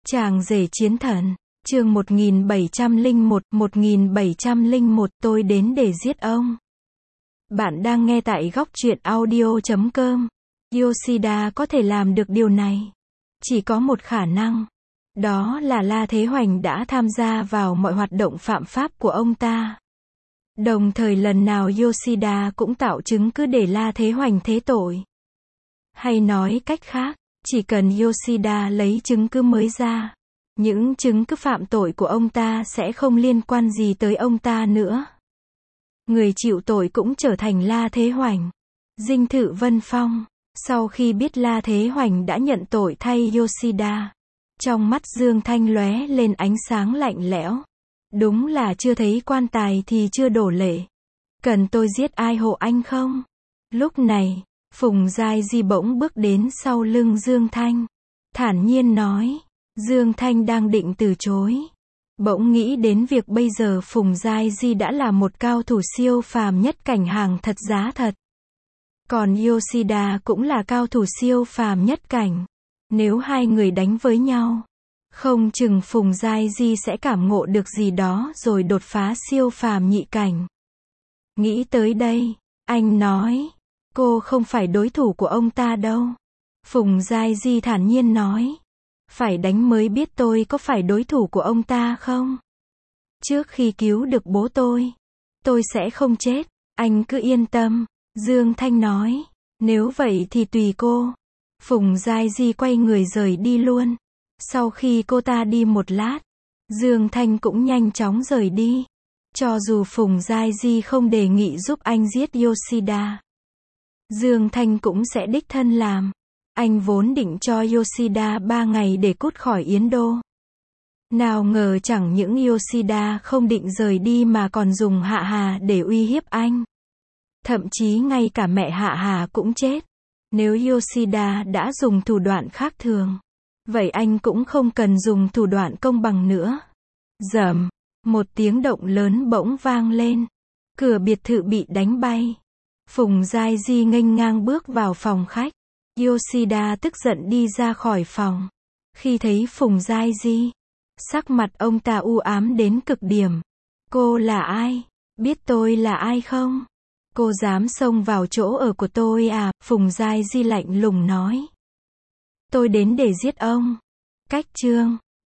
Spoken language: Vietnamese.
Chàng rể chiến thần, chương 1701, tôi đến để giết ông. Bạn đang nghe tại góc truyện audio.com. Yoshida có thể làm được điều này. Chỉ có một khả năng. Đó là La Thế Hoành đã tham gia vào mọi hoạt động phạm pháp của ông ta. Đồng thời lần nào Yoshida cũng tạo chứng cứ để La Thế Hoành thế tội. Hay nói cách khác, chỉ cần Yoshida lấy chứng cứ mới ra, những chứng cứ phạm tội của ông ta sẽ không liên quan gì tới ông ta nữa. Người chịu tội cũng trở thành La Thế Hoành. Dinh thự Vân Phong, sau khi biết La Thế Hoành đã nhận tội thay Yoshida, trong mắt Dương Thanh lóe lên ánh sáng lạnh lẽo. Đúng là chưa thấy quan tài thì chưa đổ lệ. Cần tôi giết ai hộ anh không? Lúc này, Phùng Giai Di bỗng bước đến sau lưng Dương Thanh. Thản nhiên nói. Dương Thanh đang định từ chối. Bỗng nghĩ đến việc bây giờ Phùng Giai Di đã là một cao thủ siêu phàm nhất cảnh hàng thật giá thật. Còn Yoshida cũng là cao thủ siêu phàm nhất cảnh. Nếu hai người đánh với nhau, không chừng Phùng Giai Di sẽ cảm ngộ được gì đó rồi đột phá siêu phàm nhị cảnh. Nghĩ tới đây, anh nói, cô không phải đối thủ của ông ta đâu. Phùng Giai Di thản nhiên nói, phải đánh mới biết tôi có phải đối thủ của ông ta không. Trước khi cứu được bố tôi sẽ không chết, anh cứ yên tâm. Dương Thanh nói, nếu vậy thì tùy cô. Phùng Giai Di quay người rời đi luôn. Sau khi cô ta đi một lát, Dương Thanh cũng nhanh chóng rời đi. Cho dù Phùng Giai Di không đề nghị giúp anh giết Yoshida, Dương Thanh cũng sẽ đích thân làm. Anh vốn định cho Yoshida 3 ngày để cút khỏi Yến Đô. Nào ngờ chẳng những Yoshida không định rời đi mà còn dùng Hạ Hà để uy hiếp anh. Thậm chí ngay cả mẹ Hạ Hà cũng chết. Nếu Yoshida đã dùng thủ đoạn khác thường, vậy anh cũng không cần dùng thủ đoạn công bằng nữa. Rầm, một tiếng động lớn bỗng vang lên. Cửa biệt thự bị đánh bay. Phùng Giai Di nghênh ngang bước vào phòng khách. Yoshida tức giận đi ra khỏi phòng. Khi thấy Phùng Giai Di, sắc mặt ông ta u ám đến cực điểm. Cô là ai? Biết tôi là ai không? Cô dám xông vào chỗ ở của tôi à? Phùng Giai Di lạnh lùng nói. Tôi đến để giết ông. Cách chương